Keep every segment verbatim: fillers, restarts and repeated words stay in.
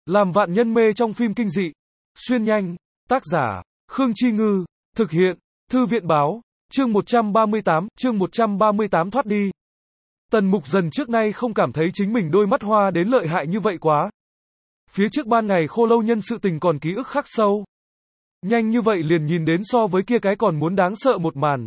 Làm vạn nhân mê trong phim kinh dị. Xuyên nhanh. Tác giả, Khương Chi Ngư. Thực hiện, Thư viện báo. Chương một trăm ba mươi tám, chương một trăm ba mươi tám thoát đi. Tần Mục Dần trước nay không cảm thấy chính mình đôi mắt hoa đến lợi hại như vậy quá. Phía trước ban ngày Khô Lâu Nhân sự tình còn ký ức khắc sâu. Nhanh như vậy liền nhìn đến so với kia cái còn muốn đáng sợ một màn.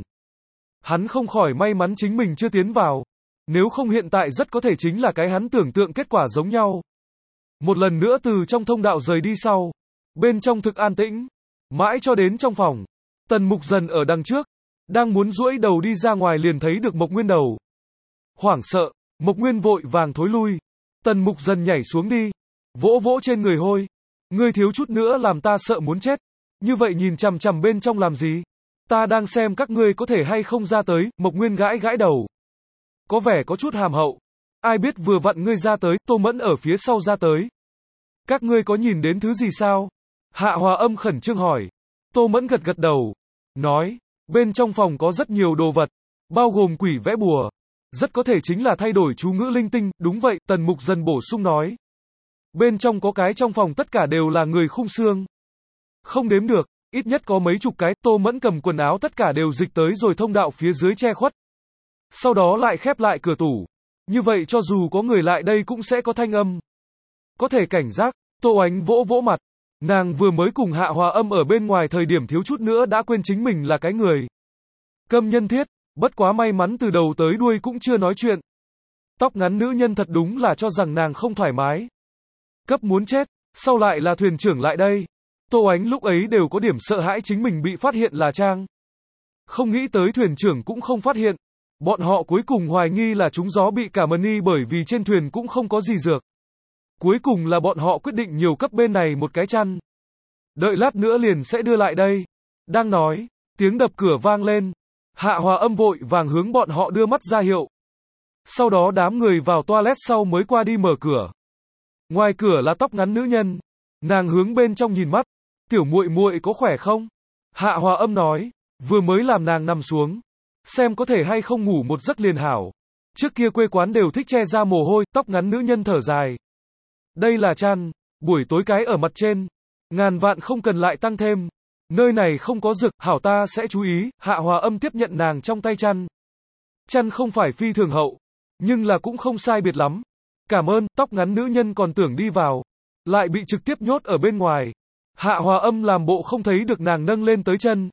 Hắn không khỏi may mắn chính mình chưa tiến vào. Nếu không hiện tại rất có thể chính là cái hắn tưởng tượng kết quả giống nhau. Một lần nữa từ trong thông đạo rời đi sau. Bên trong thực an tĩnh. Mãi cho đến trong phòng. Tần Mục Dần ở đằng trước. Đang muốn duỗi đầu đi ra ngoài liền thấy được Mộc Nguyên đầu. Hoảng sợ, Mộc Nguyên vội vàng thối lui. Tần Mục Dần nhảy xuống đi. Vỗ vỗ trên người hôi. Ngươi thiếu chút nữa làm ta sợ muốn chết. Như vậy nhìn chằm chằm bên trong làm gì? Ta đang xem các ngươi có thể hay không ra tới. Mộc Nguyên gãi gãi đầu. Có vẻ có chút hàm hậu. Ai biết vừa vặn ngươi ra tới, Tô Mẫn ở phía sau ra tới. Các ngươi có nhìn đến thứ gì sao? Hạ Hòa Âm khẩn trương hỏi. Tô Mẫn gật gật đầu. Nói, bên trong phòng có rất nhiều đồ vật. Bao gồm quỷ vẽ bùa. Rất có thể chính là thay đổi chú ngữ linh tinh. Đúng vậy, Tần Mục Dần bổ sung nói. Bên trong có cái trong phòng tất cả đều là người khung xương. Không đếm được, ít nhất có mấy chục cái. Tô Mẫn cầm quần áo tất cả đều dịch tới rồi thông đạo phía dưới che khuất. Sau đó lại khép lại cửa tủ. Như vậy cho dù có người lại đây cũng sẽ có thanh âm. Có thể cảnh giác. Tô Ánh vỗ vỗ mặt. Nàng vừa mới cùng Hạ Hòa Âm ở bên ngoài thời điểm thiếu chút nữa đã quên chính mình là cái người. Câm nhân thiết. Bất quá may mắn từ đầu tới đuôi cũng chưa nói chuyện. Tóc ngắn nữ nhân thật đúng là cho rằng nàng không thoải mái. Cấp muốn chết. Sau lại là thuyền trưởng lại đây. Tô Ánh lúc ấy đều có điểm sợ hãi chính mình bị phát hiện là trang. Không nghĩ tới thuyền trưởng cũng không phát hiện. Bọn họ cuối cùng hoài nghi là trúng gió bị cả mani bởi vì trên thuyền cũng không có gì dược. Cuối cùng là bọn họ quyết định nhiều cấp bên này một cái chăn. Đợi lát nữa liền sẽ đưa lại đây. Đang nói, tiếng đập cửa vang lên. Hạ Hòa Âm vội vàng hướng bọn họ đưa mắt ra hiệu. Sau đó đám người vào toilet sau mới qua đi mở cửa. Ngoài cửa là tóc ngắn nữ nhân. Nàng hướng bên trong nhìn mắt. Tiểu muội muội có khỏe không? Hạ Hòa Âm nói, vừa mới làm nàng nằm xuống. Xem có thể hay không ngủ một giấc liền hảo. Trước kia quê quán đều thích che ra mồ hôi, tóc ngắn nữ nhân thở dài. Đây là chăn, buổi tối cái ở mặt trên. Ngàn vạn không cần lại tăng thêm. Nơi này không có dược, hảo ta sẽ chú ý. Hạ Hòa Âm tiếp nhận nàng trong tay chăn. Chăn không phải phi thường hậu, nhưng là cũng không sai biệt lắm. Cảm ơn, tóc ngắn nữ nhân còn tưởng đi vào. Lại bị trực tiếp nhốt ở bên ngoài. Hạ Hòa Âm làm bộ không thấy được nàng nâng lên tới chân.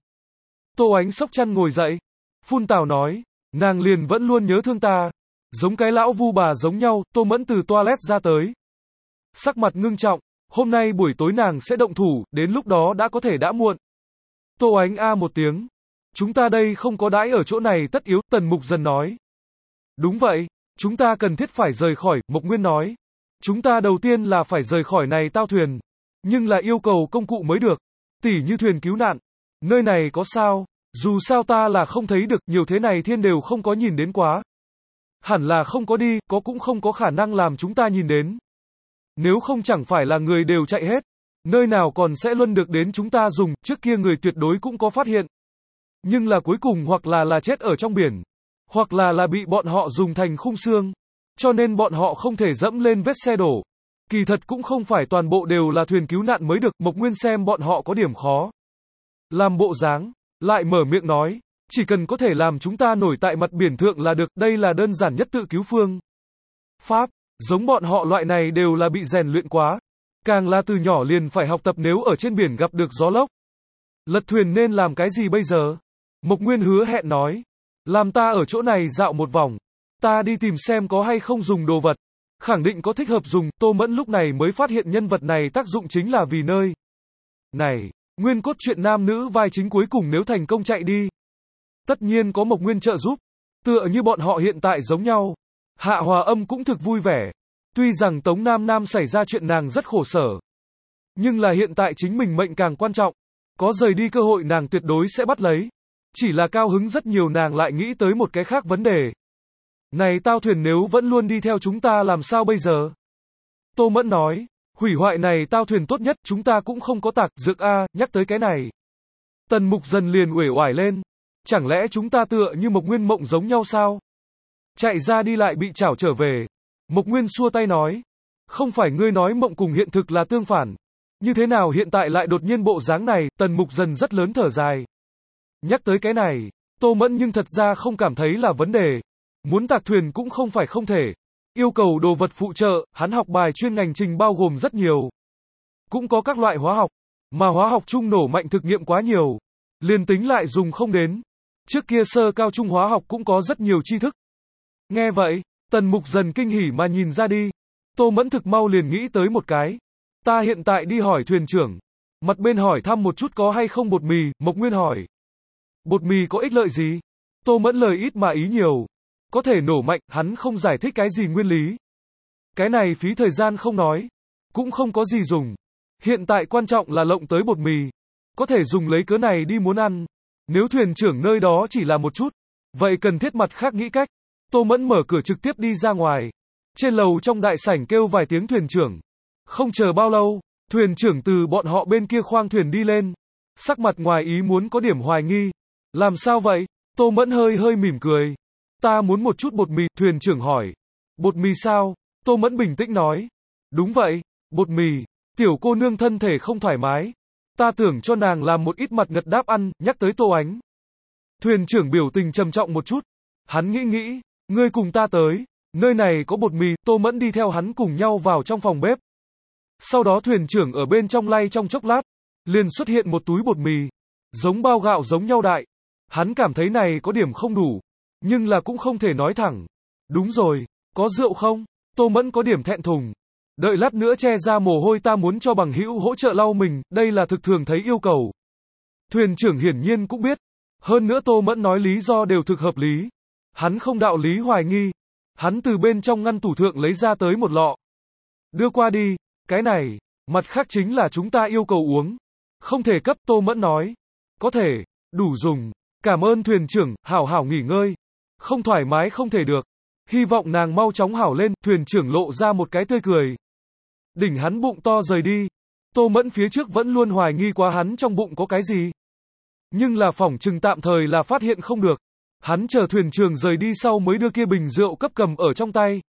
Tô Ánh xốc chăn ngồi dậy. Phun tào nói, nàng liền vẫn luôn nhớ thương ta. Giống cái lão vu bà giống nhau. Tô Mẫn từ toilet ra tới. Sắc mặt ngưng trọng. Hôm nay buổi tối nàng sẽ động thủ, đến lúc đó đã có thể đã muộn. Tô Ánh a một tiếng. Chúng ta đây không có đãi ở chỗ này tất yếu, Tần Mục Dần nói. Đúng vậy, chúng ta cần thiết phải rời khỏi, Mộc Nguyên nói. Chúng ta đầu tiên là phải rời khỏi này tao thuyền. Nhưng là yêu cầu công cụ mới được. Tỉ như thuyền cứu nạn. Nơi này có sao? Dù sao ta là không thấy được, nhiều thế này thiên đều không có nhìn đến quá. Hẳn là không có đi, có cũng không có khả năng làm chúng ta nhìn đến. Nếu không chẳng phải là người đều chạy hết. Nơi nào còn sẽ luôn được đến chúng ta dùng, trước kia người tuyệt đối cũng có phát hiện. Nhưng là cuối cùng hoặc là là chết ở trong biển. Hoặc là là bị bọn họ dùng thành khung xương. Cho nên bọn họ không thể dẫm lên vết xe đổ. Kỳ thật cũng không phải toàn bộ đều là thuyền cứu nạn mới được, Mộc Nguyên xem bọn họ có điểm khó. Làm bộ dáng. Lại mở miệng nói, chỉ cần có thể làm chúng ta nổi tại mặt biển thượng là được, đây là đơn giản nhất tự cứu phương pháp, giống bọn họ loại này đều là bị rèn luyện quá, càng là từ nhỏ liền phải học tập nếu ở trên biển gặp được gió lốc. Lật thuyền nên làm cái gì bây giờ? Mộc Nguyên hứa hẹn nói, làm ta ở chỗ này dạo một vòng, ta đi tìm xem có hay không dùng đồ vật, khẳng định có thích hợp dùng. Tô Mẫn lúc này mới phát hiện nhân vật này tác dụng chính là vì nơi này. Nguyên cốt truyện nam nữ vai chính cuối cùng nếu thành công chạy đi. Tất nhiên có Mộc Nguyên trợ giúp. Tựa như bọn họ hiện tại giống nhau. Hạ Hòa Âm cũng thực vui vẻ. Tuy rằng Tống Nam Nam xảy ra chuyện nàng rất khổ sở. Nhưng là hiện tại chính mình mệnh càng quan trọng. Có rời đi cơ hội nàng tuyệt đối sẽ bắt lấy. Chỉ là cao hứng rất nhiều nàng lại nghĩ tới một cái khác vấn đề. Này tao thuyền nếu vẫn luôn đi theo chúng ta làm sao bây giờ? Tô Mẫn nói. Hủy hoại này tao thuyền tốt nhất, chúng ta cũng không có tạc dược a, nhắc tới cái này. Tần Mục Dần liền uể oải lên. Chẳng lẽ chúng ta tựa như Mộc Nguyên mộng giống nhau sao? Chạy ra đi lại bị chảo trở về. Mộc Nguyên xua tay nói. Không phải ngươi nói mộng cùng hiện thực là tương phản. Như thế nào hiện tại lại đột nhiên bộ dáng này, Tần Mục Dần rất lớn thở dài. Nhắc tới cái này, Tô Mẫn nhưng thật ra không cảm thấy là vấn đề. Muốn tạc thuyền cũng không phải không thể. Yêu cầu đồ vật phụ trợ, hắn học bài chuyên ngành trình bao gồm rất nhiều. Cũng có các loại hóa học, mà hóa học chung nổ mạnh thực nghiệm quá nhiều. Liền tính lại dùng không đến. Trước kia sơ cao trung hóa học cũng có rất nhiều tri thức. Nghe vậy, Tần Mục Dần kinh hỉ mà nhìn ra đi. Tô Mẫn thực mau liền nghĩ tới một cái. Ta hiện tại đi hỏi thuyền trưởng. Mặt bên hỏi thăm một chút có hay không bột mì, Mộc Nguyên hỏi. Bột mì có ích lợi gì? Tô Mẫn lời ít mà ý nhiều. Có thể nổ mạnh, hắn không giải thích cái gì nguyên lý. Cái này phí thời gian không nói. Cũng không có gì dùng. Hiện tại quan trọng là lộng tới bột mì. Có thể dùng lấy cớ này đi muốn ăn. Nếu thuyền trưởng nơi đó chỉ là một chút, vậy cần thiết mặt khác nghĩ cách. Tô Mẫn mở cửa trực tiếp đi ra ngoài. Trên lầu trong đại sảnh kêu vài tiếng thuyền trưởng. Không chờ bao lâu, thuyền trưởng từ bọn họ bên kia khoang thuyền đi lên. Sắc mặt ngoài ý muốn có điểm hoài nghi. Làm sao vậy? Tô Mẫn hơi hơi mỉm cười. Ta muốn một chút bột mì, thuyền trưởng hỏi. Bột mì sao? Tô Mẫn bình tĩnh nói. Đúng vậy, bột mì. Tiểu cô nương thân thể không thoải mái. Ta tưởng cho nàng làm một ít mặt ngật đáp ăn, nhắc tới Tô Ánh. Thuyền trưởng biểu tình trầm trọng một chút. Hắn nghĩ nghĩ, ngươi cùng ta tới. Nơi này có bột mì, Tô Mẫn đi theo hắn cùng nhau vào trong phòng bếp. Sau đó thuyền trưởng ở bên trong lay trong chốc lát. Liền xuất hiện một túi bột mì. Giống bao gạo giống nhau đại. Hắn cảm thấy này có điểm không đủ. Nhưng là cũng không thể nói thẳng. Đúng rồi, có rượu không? Tô Mẫn có điểm thẹn thùng. Đợi lát nữa che ra mồ hôi ta muốn cho bằng hữu hỗ trợ lau mình, đây là thực thường thấy yêu cầu. Thuyền trưởng hiển nhiên cũng biết. Hơn nữa Tô Mẫn nói lý do đều thực hợp lý. Hắn không đạo lý hoài nghi. Hắn từ bên trong ngăn tủ thượng lấy ra tới một lọ. Đưa qua đi, cái này, mặt khác chính là chúng ta yêu cầu uống. Không thể cấp, Tô Mẫn nói. Có thể, đủ dùng. Cảm ơn thuyền trưởng, hảo hảo nghỉ ngơi. Không thoải mái không thể được. Hy vọng nàng mau chóng hảo lên, thuyền trưởng lộ ra một cái tươi cười. Đỉnh hắn bụng to rời đi. Tô Mẫn phía trước vẫn luôn hoài nghi quá hắn trong bụng có cái gì. Nhưng là phỏng chừng tạm thời là phát hiện không được. Hắn chờ thuyền trưởng rời đi sau mới đưa kia bình rượu cấp cầm ở trong tay.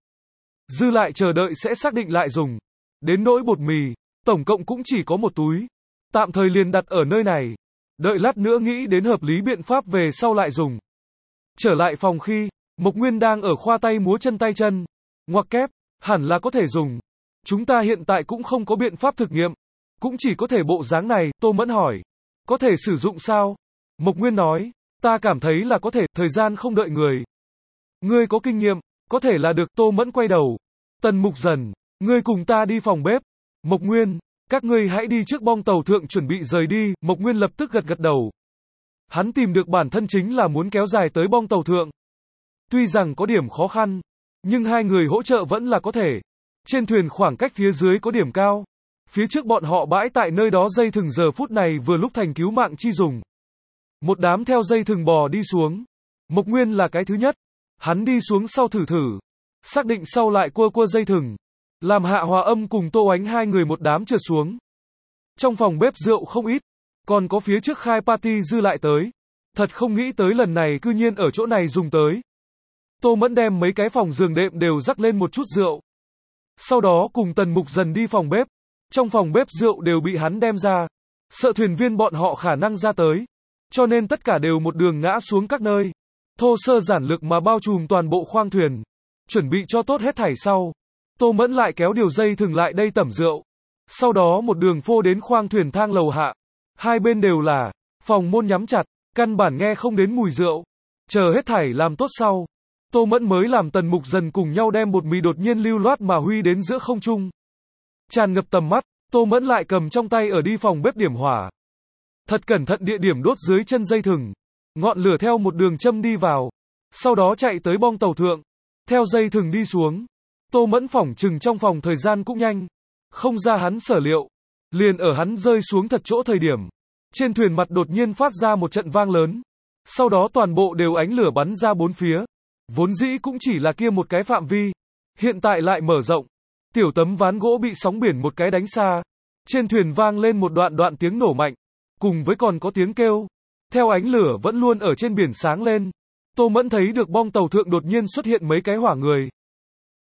Dư lại chờ đợi sẽ xác định lại dùng. Đến nỗi bột mì, tổng cộng cũng chỉ có một túi. Tạm thời liền đặt ở nơi này. Đợi lát nữa nghĩ đến hợp lý biện pháp về sau lại dùng. Trở lại phòng khi, Mộc Nguyên đang ở khoa tay múa chân tay chân. Ngoặc kép, hẳn là có thể dùng. Chúng ta hiện tại cũng không có biện pháp thực nghiệm. Cũng chỉ có thể bộ dáng này, Tô Mẫn hỏi. Có thể sử dụng sao? Mộc Nguyên nói, ta cảm thấy là có thể, thời gian không đợi người. Ngươi có kinh nghiệm, có thể là được, Tô Mẫn quay đầu. Tần Mục Dần, ngươi cùng ta đi phòng bếp. Mộc Nguyên, các ngươi hãy đi trước bong tàu thượng chuẩn bị rời đi, Mộc Nguyên lập tức gật gật đầu. Hắn tìm được bản thân chính là muốn kéo dài tới bong tàu thượng. Tuy rằng có điểm khó khăn, nhưng hai người hỗ trợ vẫn là có thể. Trên thuyền khoảng cách phía dưới có điểm cao. Phía trước bọn họ bãi tại nơi đó dây thừng giờ phút này vừa lúc thành cứu mạng chi dùng. Một đám theo dây thừng bò đi xuống. Mộc Nguyên là cái thứ nhất. Hắn đi xuống sau thử thử. Xác định sau lại cua cua dây thừng. Làm Hạ Hòa Âm cùng Tô Ánh hai người một đám trượt xuống. Trong phòng bếp rượu không ít. Còn có phía trước khai party dư lại tới. Thật không nghĩ tới lần này cư nhiên ở chỗ này dùng tới. Tô Mẫn đem mấy cái phòng giường đệm đều rắc lên một chút rượu. Sau đó cùng Tần Mục Dần đi phòng bếp. Trong phòng bếp rượu đều bị hắn đem ra. Sợ thuyền viên bọn họ khả năng ra tới. Cho nên tất cả đều một đường ngã xuống các nơi. Thô sơ giản lược mà bao trùm toàn bộ khoang thuyền. Chuẩn bị cho tốt hết thảy sau. Tô Mẫn lại kéo điều dây thừng lại đây tẩm rượu. Sau đó một đường phô đến khoang thuyền thang lầu hạ. Hai bên đều là phòng môn nhắm chặt, căn bản nghe không đến mùi rượu. Chờ hết thảy làm tốt sau. Tô Mẫn mới làm Tần Mục Dần cùng nhau đem bột mì đột nhiên lưu loát mà huy đến giữa không trung. Tràn ngập tầm mắt, Tô Mẫn lại cầm trong tay ở đi phòng bếp điểm hỏa. Thật cẩn thận địa điểm đốt dưới chân dây thừng. Ngọn lửa theo một đường châm đi vào. Sau đó chạy tới bong tàu thượng. Theo dây thừng đi xuống. Tô Mẫn phỏng chừng trong phòng thời gian cũng nhanh. Không ra hắn sở liệu. Liền ở hắn rơi xuống thật chỗ thời điểm. Trên thuyền mặt đột nhiên phát ra một trận vang lớn. Sau đó toàn bộ đều ánh lửa bắn ra bốn phía. Vốn dĩ cũng chỉ là kia một cái phạm vi. Hiện tại lại mở rộng. Tiểu tấm ván gỗ bị sóng biển một cái đánh xa. Trên thuyền vang lên một đoạn đoạn tiếng nổ mạnh. Cùng với còn có tiếng kêu. Theo ánh lửa vẫn luôn ở trên biển sáng lên. Tô Mẫn thấy được bong tàu thượng đột nhiên xuất hiện mấy cái hỏa người.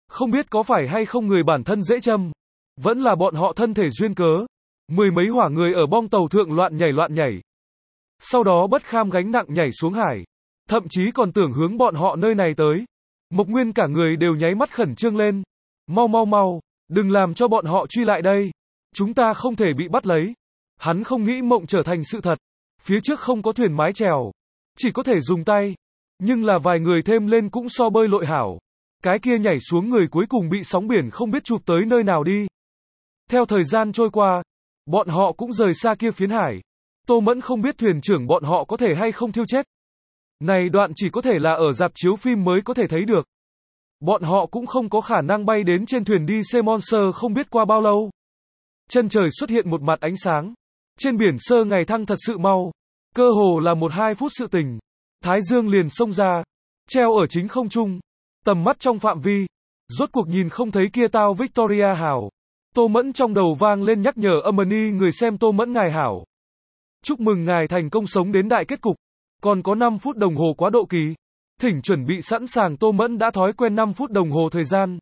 Không biết có phải hay không người bản thân dễ châm, vẫn là bọn họ thân thể duyên cớ. Mười mấy hỏa người ở bong tàu thượng loạn nhảy loạn nhảy. Sau đó bất kham gánh nặng nhảy xuống hải. Thậm chí còn tưởng hướng bọn họ nơi này tới. Mộc Nguyên cả người đều nháy mắt khẩn trương lên. Mau mau mau, đừng làm cho bọn họ truy lại đây. Chúng ta không thể bị bắt lấy. Hắn không nghĩ mộng trở thành sự thật. Phía trước không có thuyền mái chèo, chỉ có thể dùng tay. Nhưng là vài người thêm lên cũng so bơi lội hảo. Cái kia nhảy xuống người cuối cùng bị sóng biển không biết chụp tới nơi nào đi. Theo thời gian trôi qua, bọn họ cũng rời xa kia phiến hải. Tô Mẫn không biết thuyền trưởng bọn họ có thể hay không thiêu chết. Này đoạn chỉ có thể là ở rạp chiếu phim mới có thể thấy được. Bọn họ cũng không có khả năng bay đến trên thuyền đi xe Monster không biết qua bao lâu. Chân trời xuất hiện một mặt ánh sáng. Trên biển sơ ngày thăng thật sự mau. Cơ hồ là một hai phút sự tình. Thái dương liền xông ra. Treo ở chính không trung. Tầm mắt trong phạm vi. Rốt cuộc nhìn không thấy kia tao Victoria hảo. Tô Mẫn trong đầu vang lên nhắc nhở âm ầm người xem Tô Mẫn ngài hảo. Chúc mừng ngài thành công sống đến đại kết cục. Còn có năm phút đồng hồ quá độ kỳ. Thỉnh chuẩn bị sẵn sàng. Tô Mẫn đã thói quen năm phút đồng hồ thời gian.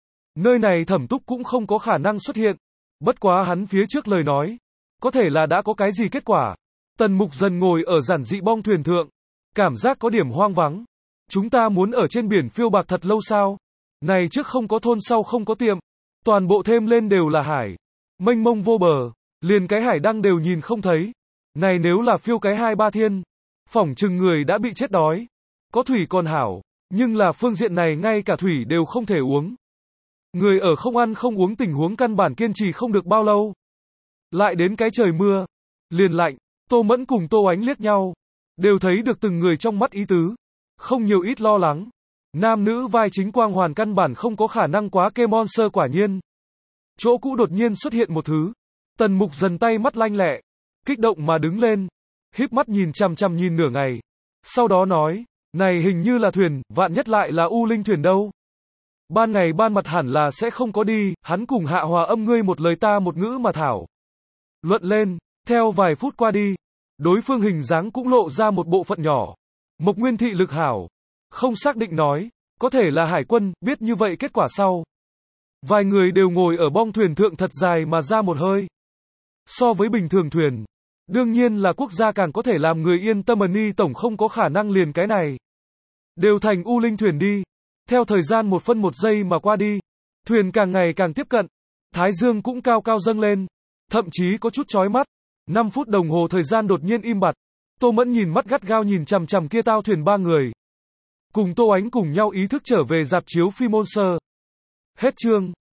Nơi này Thẩm Túc cũng không có khả năng xuất hiện. Bất quá hắn phía trước lời nói. Có thể là đã có cái gì kết quả. Tần Mục Dần ngồi ở giản dị bong thuyền thượng. Cảm giác có điểm hoang vắng. Chúng ta muốn ở trên biển phiêu bạc thật lâu sao? Này trước không có thôn sau không có tiệm. Toàn bộ thêm lên đều là hải. Mênh mông vô bờ. Liền cái hải đăng đều nhìn không thấy. Này nếu là phiêu cái hai ba thiên. Phỏng chừng người đã bị chết đói. Có thủy còn hảo. Nhưng là phương diện này ngay cả thủy đều không thể uống. Người ở không ăn không uống tình huống căn bản kiên trì không được bao lâu. Lại đến cái trời mưa. Liền lạnh. Tô Mẫn cùng Tô Ánh liếc nhau. Đều thấy được từng người trong mắt ý tứ. Không nhiều ít lo lắng. Nam nữ vai chính quang hoàn căn bản không có khả năng quá kê Monster quả nhiên. Chỗ cũ đột nhiên xuất hiện một thứ. Tần Mục Dần tay mắt lanh lẹ. Kích động mà đứng lên. Híp mắt nhìn chằm chằm nhìn nửa ngày. Sau đó nói. Này hình như là thuyền, vạn nhất lại là U Linh thuyền đâu. Ban ngày ban mặt hẳn là sẽ không có đi. Hắn cùng Hạ Hòa Âm ngươi một lời ta một ngữ mà thảo luận lên. Theo vài phút qua đi. Đối phương hình dáng cũng lộ ra một bộ phận nhỏ. Mộc Nguyên thị lực hảo. Không xác định nói. Có thể là hải quân, biết như vậy kết quả sau. Vài người đều ngồi ở bong thuyền thượng thật dài mà ra một hơi. So với bình thường thuyền. Đương nhiên là quốc gia càng có thể làm người yên tâm ni tổng không có khả năng liền cái này. Đều thành U Linh thuyền đi. Theo thời gian một phân một giây mà qua đi. Thuyền càng ngày càng tiếp cận. Thái dương cũng cao cao dâng lên. Thậm chí có chút chói mắt. năm phút đồng hồ thời gian đột nhiên im bặt. Tô Mẫn nhìn mắt gắt gao nhìn chằm chằm kia tao thuyền ba người. Cùng Tô Ánh cùng nhau ý thức trở về rạp chiếu phim Monster. Hết chương.